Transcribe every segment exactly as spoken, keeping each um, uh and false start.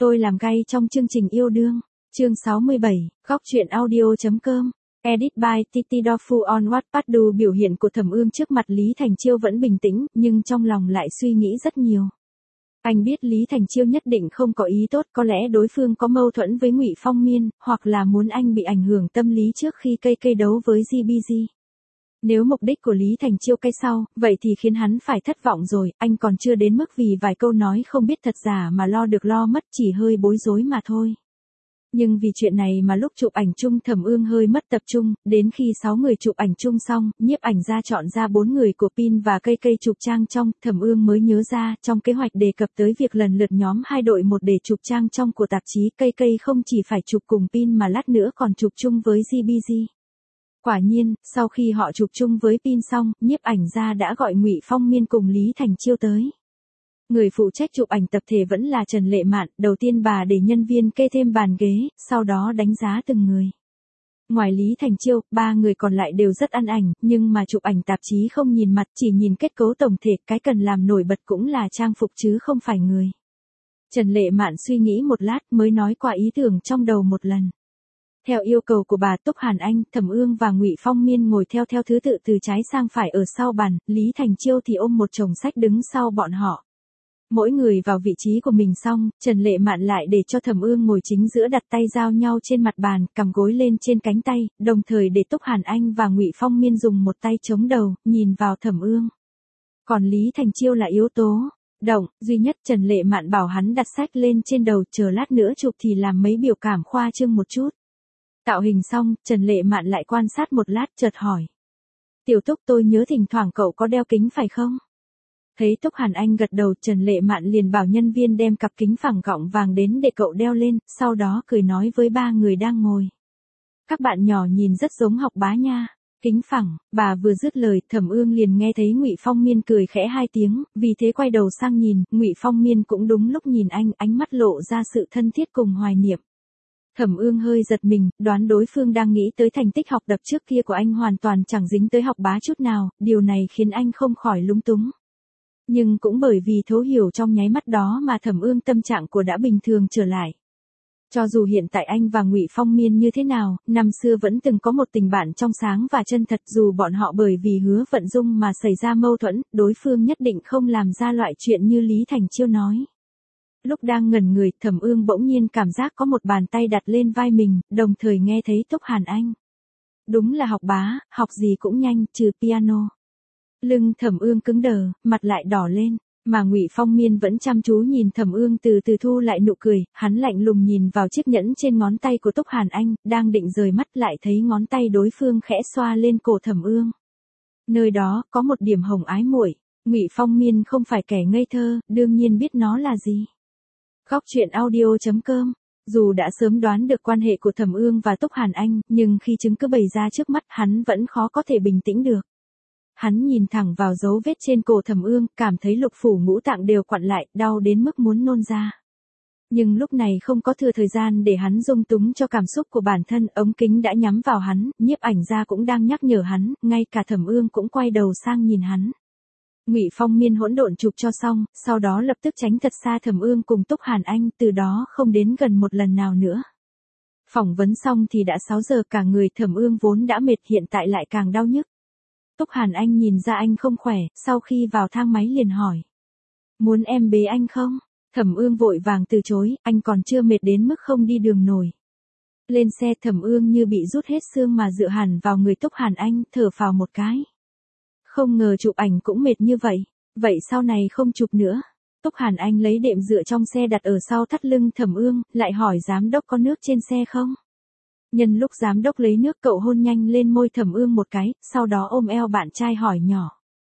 Tôi làm gay trong chương trình yêu đương. Chương sáu mươi bảy, góc truyện audio.com. Edit by Titi Dofu on Wattpad. Biểu hiện của Thẩm Ương trước mặt Lý Thành Chiêu vẫn bình tĩnh, nhưng trong lòng lại suy nghĩ rất nhiều. Anh biết Lý Thành Chiêu nhất định không có ý tốt, có lẽ đối phương có mâu thuẫn với Ngụy Phong Miên, hoặc là muốn anh bị ảnh hưởng tâm lý trước khi cây cây đấu với giê bê giê. Nếu mục đích của Lý Thành Chiêu cái sau, vậy thì khiến hắn phải thất vọng rồi, anh còn chưa đến mức vì vài câu nói không biết thật giả mà lo được lo mất, chỉ hơi bối rối mà thôi. Nhưng vì chuyện này mà lúc chụp ảnh chung Thẩm Ương hơi mất tập trung, đến khi sáu người chụp ảnh chung xong, nhiếp ảnh ra chọn ra bốn người của Pin và Cây Cây chụp trang trong, Thẩm Ương mới nhớ ra, trong kế hoạch đề cập tới việc lần lượt nhóm hai đội một để chụp trang trong của tạp chí, Cây Cây không chỉ phải chụp cùng Pin mà lát nữa còn chụp chung với giê bê giê. Quả nhiên, sau khi họ chụp chung với Pin xong, nhiếp ảnh ra đã gọi Ngụy Phong Miên cùng Lý Thành Chiêu tới. Người phụ trách chụp ảnh tập thể vẫn là Trần Lệ Mạn, đầu tiên bà để nhân viên kê thêm bàn ghế, sau đó đánh giá từng người. Ngoài Lý Thành Chiêu, ba người còn lại đều rất ăn ảnh, nhưng mà chụp ảnh tạp chí không nhìn mặt, chỉ nhìn kết cấu tổng thể, cái cần làm nổi bật cũng là trang phục chứ không phải người. Trần Lệ Mạn suy nghĩ một lát mới nói qua ý tưởng trong đầu một lần. Theo yêu cầu của bà Túc Hàn Anh, Thẩm Ương và Ngụy Phong Miên ngồi theo theo thứ tự từ trái sang phải ở sau bàn, Lý Thành Chiêu thì ôm một chồng sách đứng sau bọn họ. Mỗi người vào vị trí của mình xong, Trần Lệ Mạn lại để cho Thẩm Ương ngồi chính giữa, đặt tay giao nhau trên mặt bàn, cầm gối lên trên cánh tay, đồng thời để Túc Hàn Anh và Ngụy Phong Miên dùng một tay chống đầu, nhìn vào Thẩm Ương. Còn Lý Thành Chiêu là yếu tố động duy nhất, Trần Lệ Mạn bảo hắn đặt sách lên trên đầu, chờ lát nữa chụp thì làm mấy biểu cảm khoa trương một chút. Tạo hình xong, Trần Lệ Mạn lại quan sát một lát chợt hỏi. Tiểu Túc, tôi nhớ thỉnh thoảng cậu có đeo kính phải không? Thấy Túc Hàn Anh gật đầu, Trần Lệ Mạn liền bảo nhân viên đem cặp kính phẳng gọng vàng đến để cậu đeo lên, sau đó cười nói với ba người đang ngồi. Các bạn nhỏ nhìn rất giống Học Bá nha. Kính phẳng, bà vừa dứt lời, Thẩm Ương liền nghe thấy Ngụy Phong Miên cười khẽ hai tiếng, vì thế quay đầu sang nhìn, Ngụy Phong Miên cũng đúng lúc nhìn anh, ánh mắt lộ ra sự thân thiết cùng hoài niệm. Thẩm Ương hơi giật mình, đoán đối phương đang nghĩ tới thành tích học tập trước kia của anh hoàn toàn chẳng dính tới Học Bá chút nào, điều này khiến anh không khỏi lúng túng. Nhưng cũng bởi vì thấu hiểu trong nháy mắt đó mà Thẩm Ương tâm trạng của đã bình thường trở lại. Cho dù hiện tại anh và Ngụy Phong Miên như thế nào, năm xưa vẫn từng có một tình bạn trong sáng và chân thật, dù bọn họ bởi vì Hứa Vận Dung mà xảy ra mâu thuẫn, đối phương nhất định không làm ra loại chuyện như Lý Thành Chiêu nói. Lúc đang ngẩn người, Thẩm Ương bỗng nhiên cảm giác có một bàn tay đặt lên vai mình, đồng thời nghe thấy Túc Hàn Anh. Đúng là Học Bá, học gì cũng nhanh, trừ piano. Lưng Thẩm Ương cứng đờ, mặt lại đỏ lên, mà Ngụy Phong Miên vẫn chăm chú nhìn Thẩm Ương, từ từ thu lại nụ cười, hắn lạnh lùng nhìn vào chiếc nhẫn trên ngón tay của Túc Hàn Anh, đang định rời mắt lại thấy ngón tay đối phương khẽ xoa lên cổ Thẩm Ương. Nơi đó có một điểm hồng ái muội. Ngụy Phong Miên không phải kẻ ngây thơ, đương nhiên biết nó là gì. Góc truyện audio.com. Dù đã sớm đoán được quan hệ của Thẩm Ương và Túc Hàn Anh, nhưng khi chứng cứ bày ra trước mắt, hắn vẫn khó có thể bình tĩnh được. Hắn nhìn thẳng vào dấu vết trên cổ Thẩm Ương, cảm thấy lục phủ ngũ tạng đều quặn lại, đau đến mức muốn nôn ra. Nhưng lúc này không có thừa thời gian để hắn dung túng cho cảm xúc của bản thân, ống kính đã nhắm vào hắn, nhiếp ảnh ra cũng đang nhắc nhở hắn, ngay cả Thẩm Ương cũng quay đầu sang nhìn hắn. Ngụy Phong Miên hỗn độn chụp cho xong, sau đó lập tức tránh thật xa Thẩm Ương cùng Túc Hàn Anh, từ đó không đến gần một lần nào nữa. Phỏng vấn xong thì đã sáu giờ, cả người Thẩm Ương vốn đã mệt hiện tại lại càng đau nhức. Túc Hàn Anh nhìn ra anh không khỏe, sau khi vào thang máy liền hỏi. Muốn em bế anh không? Thẩm Ương vội vàng từ chối, anh còn chưa mệt đến mức không đi đường nổi. Lên xe, Thẩm Ương như bị rút hết xương mà dựa hẳn vào người Túc Hàn Anh, thở phào một cái. Không ngờ chụp ảnh cũng mệt như vậy, vậy sau này không chụp nữa. Túc Hàn Anh lấy đệm dựa trong xe đặt ở sau thắt lưng Thẩm Ương, lại hỏi giám đốc có nước trên xe không? Nhân lúc giám đốc lấy nước, cậu hôn nhanh lên môi Thẩm Ương một cái, sau đó ôm eo bạn trai hỏi nhỏ.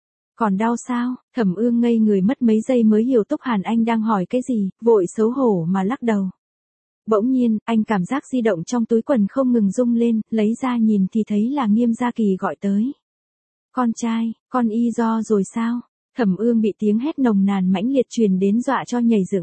Còn đau sao? Thẩm Ương ngây người mất mấy giây mới hiểu Túc Hàn Anh đang hỏi cái gì, vội xấu hổ mà lắc đầu. Bỗng nhiên, anh cảm giác di động trong túi quần không ngừng rung lên, lấy ra nhìn thì thấy là Nghiêm Gia Kỳ gọi tới. Con trai, con y do rồi sao? Thẩm Ương bị tiếng hét nồng nàn mãnh liệt truyền đến dọa cho nhảy dựng.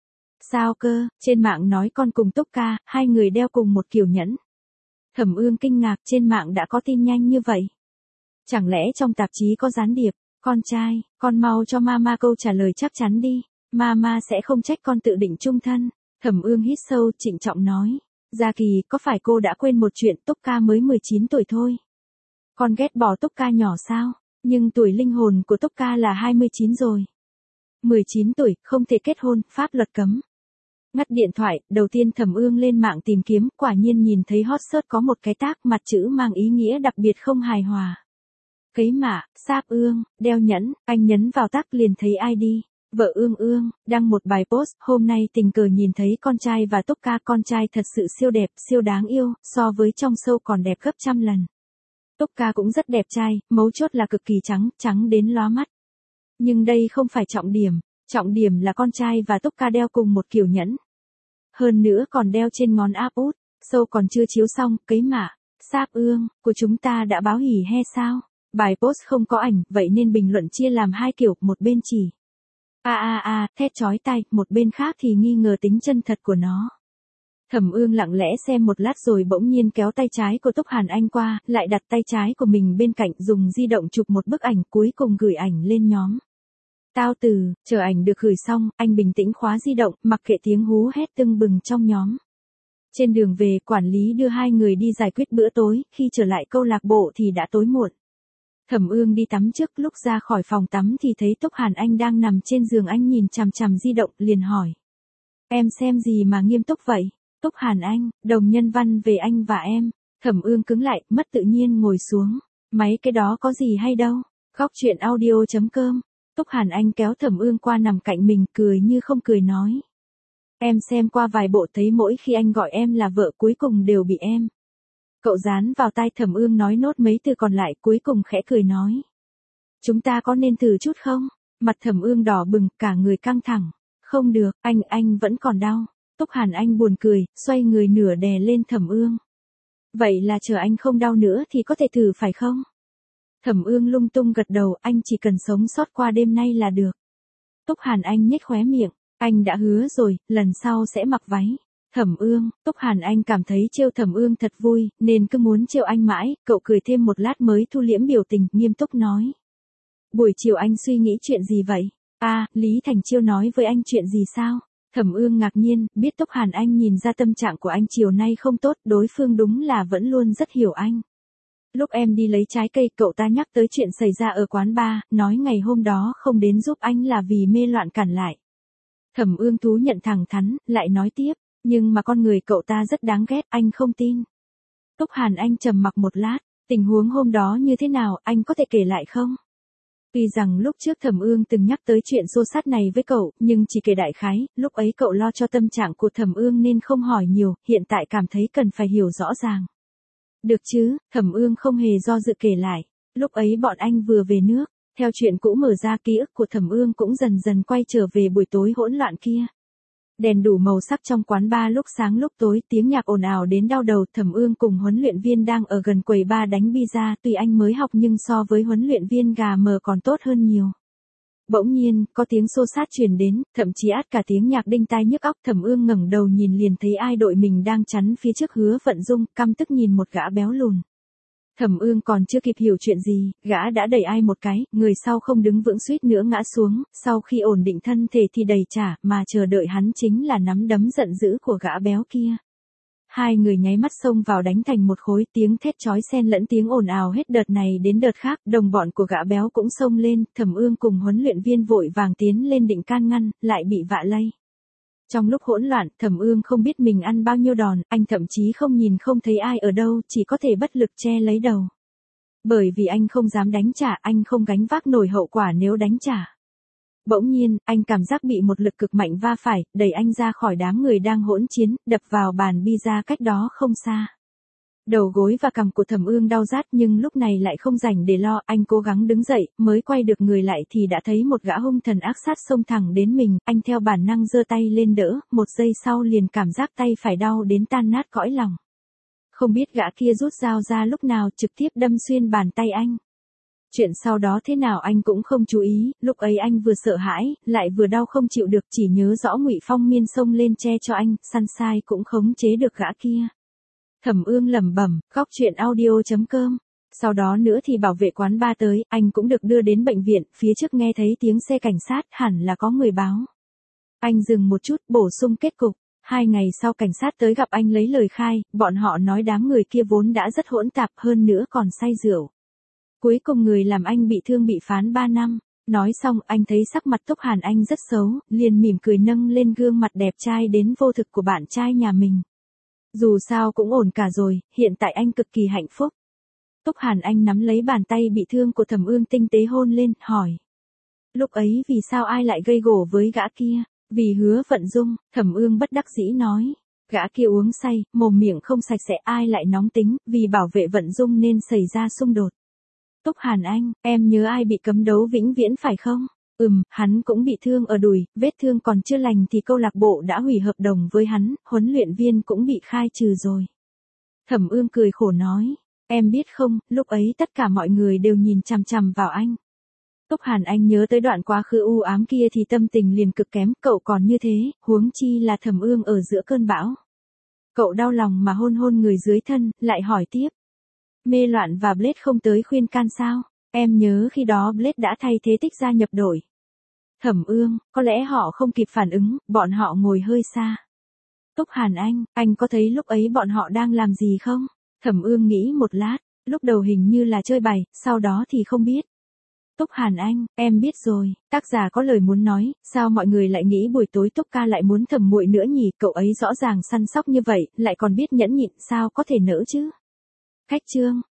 Sao cơ? Trên mạng nói con cùng Túc ca, hai người đeo cùng một kiểu nhẫn. Thẩm Ương kinh ngạc, trên mạng đã có tin nhanh như vậy. Chẳng lẽ trong tạp chí có gián điệp? Con trai, con mau cho mama câu trả lời chắc chắn đi, mama sẽ không trách con tự định chung thân. Thẩm Ương hít sâu, trịnh trọng nói. Gia Kỳ, có phải cô đã quên một chuyện, Túc Ca mới mười chín tuổi thôi. Con ghét bỏ Túc Ca nhỏ sao? Nhưng tuổi linh hồn của Túc Ca là hai mươi chín rồi. mười chín tuổi, không thể kết hôn, pháp luật cấm. Ngắt điện thoại, đầu tiên Thẩm Ương lên mạng tìm kiếm, quả nhiên nhìn thấy hot search có một cái tag mặt chữ mang ý nghĩa đặc biệt không hài hòa. Cấy mạ, sáp Ương, đeo nhẫn, anh nhấn vào tag liền thấy i đê. Vợ Ương Ương, đăng một bài post, hôm nay tình cờ nhìn thấy con trai và Túc Ca, con trai thật sự siêu đẹp, siêu đáng yêu, so với trong show còn đẹp gấp trăm lần. Túc Ca cũng rất đẹp trai, mấu chốt là cực kỳ trắng, trắng đến lóa mắt. Nhưng đây không phải trọng điểm, trọng điểm là con trai và Túc Ca đeo cùng một kiểu nhẫn. Hơn nữa còn đeo trên ngón áp út, show còn chưa chiếu xong, cấy mạ, sáp Ương, của chúng ta đã báo hỉ he sao? Bài post không có ảnh, vậy nên bình luận chia làm hai kiểu, một bên chỉ a a a, thét chói tai, một bên khác thì nghi ngờ tính chân thật của nó. Thẩm Ương lặng lẽ xem một lát rồi bỗng nhiên kéo tay trái của Túc Hàn Anh qua, lại đặt tay trái của mình bên cạnh, dùng di động chụp một bức ảnh, cuối cùng gửi ảnh lên nhóm. Tao từ, chờ ảnh được gửi xong, anh bình tĩnh khóa di động, mặc kệ tiếng hú hét tưng bừng trong nhóm. Trên đường về, quản lý đưa hai người đi giải quyết bữa tối, khi trở lại câu lạc bộ thì đã tối muộn. Thẩm Ương đi tắm trước, lúc ra khỏi phòng tắm thì thấy Túc Hàn Anh đang nằm trên giường, anh nhìn chằm chằm di động, liền hỏi. Em xem gì mà nghiêm túc vậy? Túc Hàn Anh, đồng nhân văn về anh và em. Thẩm Ương cứng lại, mất tự nhiên ngồi xuống. Máy cái đó có gì hay đâu. Góc chuyện audio chấm com. Túc Hàn Anh kéo Thẩm Ương qua nằm cạnh mình, cười như không cười nói. Em xem qua vài bộ thấy mỗi khi anh gọi em là vợ cuối cùng đều bị em. Cậu dán vào tai Thẩm Ương nói nốt mấy từ còn lại, cuối cùng khẽ cười nói. Chúng ta có nên thử chút không? Mặt Thẩm Ương đỏ bừng, cả người căng thẳng. Không được, anh, anh vẫn còn đau. Túc Hàn Anh buồn cười, xoay người nửa đè lên Thẩm Ương. Vậy là chờ anh không đau nữa thì có thể thử phải không? Thẩm Ương lung tung gật đầu, anh chỉ cần sống sót qua đêm nay là được. Túc Hàn Anh nhếch khóe miệng, anh đã hứa rồi, lần sau sẽ mặc váy. Thẩm Ương, Túc Hàn Anh cảm thấy trêu Thẩm Ương thật vui, nên cứ muốn trêu anh mãi, cậu cười thêm một lát mới thu liễm biểu tình, nghiêm túc nói. Buổi chiều anh suy nghĩ chuyện gì vậy? À, Lý Thành Chiêu nói với anh chuyện gì sao? Thẩm Ương ngạc nhiên, biết Túc Hàn Anh nhìn ra tâm trạng của anh chiều nay không tốt, đối phương đúng là vẫn luôn rất hiểu anh. Lúc em đi lấy trái cây, cậu ta nhắc tới chuyện xảy ra ở quán bar, nói ngày hôm đó không đến giúp anh là vì mê loạn cản lại. Thẩm Ương thú nhận thẳng thắn, lại nói tiếp, nhưng mà con người cậu ta rất đáng ghét, anh không tin. Túc Hàn Anh trầm mặc một lát, tình huống hôm đó như thế nào, anh có thể kể lại không? Tuy rằng lúc trước Thẩm Ương từng nhắc tới chuyện xô xát này với cậu, nhưng chỉ kể đại khái, lúc ấy cậu lo cho tâm trạng của Thẩm Ương nên không hỏi nhiều, hiện tại cảm thấy cần phải hiểu rõ ràng. Được chứ, Thẩm Ương không hề do dự kể lại, lúc ấy bọn anh vừa về nước, theo chuyện cũ mở ra, ký ức của Thẩm Ương cũng dần dần quay trở về buổi tối hỗn loạn kia. Đèn đủ màu sắc trong quán bar, lúc sáng lúc tối, tiếng nhạc ồn ào đến đau đầu. Thẩm Ương cùng huấn luyện viên đang ở gần quầy bar đánh pizza, tuy anh mới học nhưng so với huấn luyện viên gà mờ còn tốt hơn nhiều. Bỗng nhiên, có tiếng xô xát truyền đến, thậm chí át cả tiếng nhạc đinh tai nhức óc. Thẩm Ương ngẩng đầu nhìn liền thấy ai đội mình đang chắn phía trước Hứa Vận Dung, căm tức nhìn một gã béo lùn. Thẩm Ương còn chưa kịp hiểu chuyện gì, gã đã đẩy ai một cái, người sau không đứng vững suýt nữa ngã xuống, sau khi ổn định thân thể thì đẩy trả, mà chờ đợi hắn chính là nắm đấm giận dữ của gã béo kia. Hai người nháy mắt xông vào đánh thành một khối, tiếng thét chói xen lẫn tiếng ồn ào hết đợt này đến đợt khác, đồng bọn của gã béo cũng xông lên, Thẩm Ương cùng huấn luyện viên vội vàng tiến lên định can ngăn, lại bị vạ lây. Trong lúc hỗn loạn, Thẩm Ương không biết mình ăn bao nhiêu đòn, anh thậm chí không nhìn không thấy ai ở đâu, chỉ có thể bất lực che lấy đầu. Bởi vì anh không dám đánh trả, anh không gánh vác nổi hậu quả nếu đánh trả. Bỗng nhiên, anh cảm giác bị một lực cực mạnh va phải, đẩy anh ra khỏi đám người đang hỗn chiến, đập vào bàn pizza cách đó không xa. Đầu gối và cằm của Thẩm Ương đau rát nhưng lúc này lại không rảnh để lo, anh cố gắng đứng dậy, mới quay được người lại thì đã thấy một gã hung thần ác sát xông thẳng đến mình, anh theo bản năng giơ tay lên đỡ, một giây sau liền cảm giác tay phải đau đến tan nát cõi lòng. Không biết gã kia rút dao ra lúc nào, trực tiếp đâm xuyên bàn tay anh. Chuyện sau đó thế nào anh cũng không chú ý, lúc ấy anh vừa sợ hãi, lại vừa đau không chịu được, chỉ nhớ rõ Ngụy Phong Miên xông lên che cho anh, săn sai cũng khống chế được gã kia. Thẩm Ương lẩm bẩm, góc chuyện audio chấm com. Sau đó nữa thì bảo vệ quán bar tới, anh cũng được đưa đến bệnh viện, phía trước nghe thấy tiếng xe cảnh sát, hẳn là có người báo. Anh dừng một chút, bổ sung kết cục. Hai ngày sau cảnh sát tới gặp anh lấy lời khai, bọn họ nói đám người kia vốn đã rất hỗn tạp hơn nữa còn say rượu. Cuối cùng người làm anh bị thương bị phán ba năm. Nói xong anh thấy sắc mặt Túc Hàn Anh rất xấu, liền mỉm cười nâng lên gương mặt đẹp trai đến vô thực của bạn trai nhà mình. Dù sao cũng ổn cả rồi, hiện tại anh cực kỳ hạnh phúc. Túc Hàn Anh nắm lấy bàn tay bị thương của Thẩm Ương tinh tế hôn lên, hỏi. Lúc ấy vì sao ai lại gây gổ với gã kia? Vì Hứa Vận Dung, Thẩm Ương bất đắc dĩ nói. Gã kia uống say, mồm miệng không sạch sẽ, ai lại nóng tính, vì bảo vệ Vận Dung nên xảy ra xung đột. Túc Hàn Anh, em nhớ ai bị cấm đấu vĩnh viễn phải không? Ừm, hắn cũng bị thương ở đùi, vết thương còn chưa lành thì câu lạc bộ đã hủy hợp đồng với hắn, huấn luyện viên cũng bị khai trừ rồi. Thẩm Ương cười khổ nói, em biết không, lúc ấy tất cả mọi người đều nhìn chằm chằm vào anh. Túc Hàn Anh nhớ tới đoạn quá khứ u ám kia thì tâm tình liền cực kém, cậu còn như thế, huống chi là Thẩm Ương ở giữa cơn bão. Cậu đau lòng mà hôn hôn người dưới thân, lại hỏi tiếp. Mê Loạn và Blade không tới khuyên can sao? Em nhớ khi đó Blade đã thay thế Tích gia nhập đội. Thẩm Ương, có lẽ họ không kịp phản ứng, bọn họ ngồi hơi xa. Túc Hàn Anh, anh có thấy lúc ấy bọn họ đang làm gì không? Thẩm Ương nghĩ một lát, lúc đầu hình như là chơi bài, sau đó thì không biết. Túc Hàn Anh, em biết rồi, tác giả có lời muốn nói, sao mọi người lại nghĩ buổi tối Túc ca lại muốn Thẩm muội nữa nhỉ, cậu ấy rõ ràng săn sóc như vậy, lại còn biết nhẫn nhịn, sao có thể nỡ chứ? Khách chương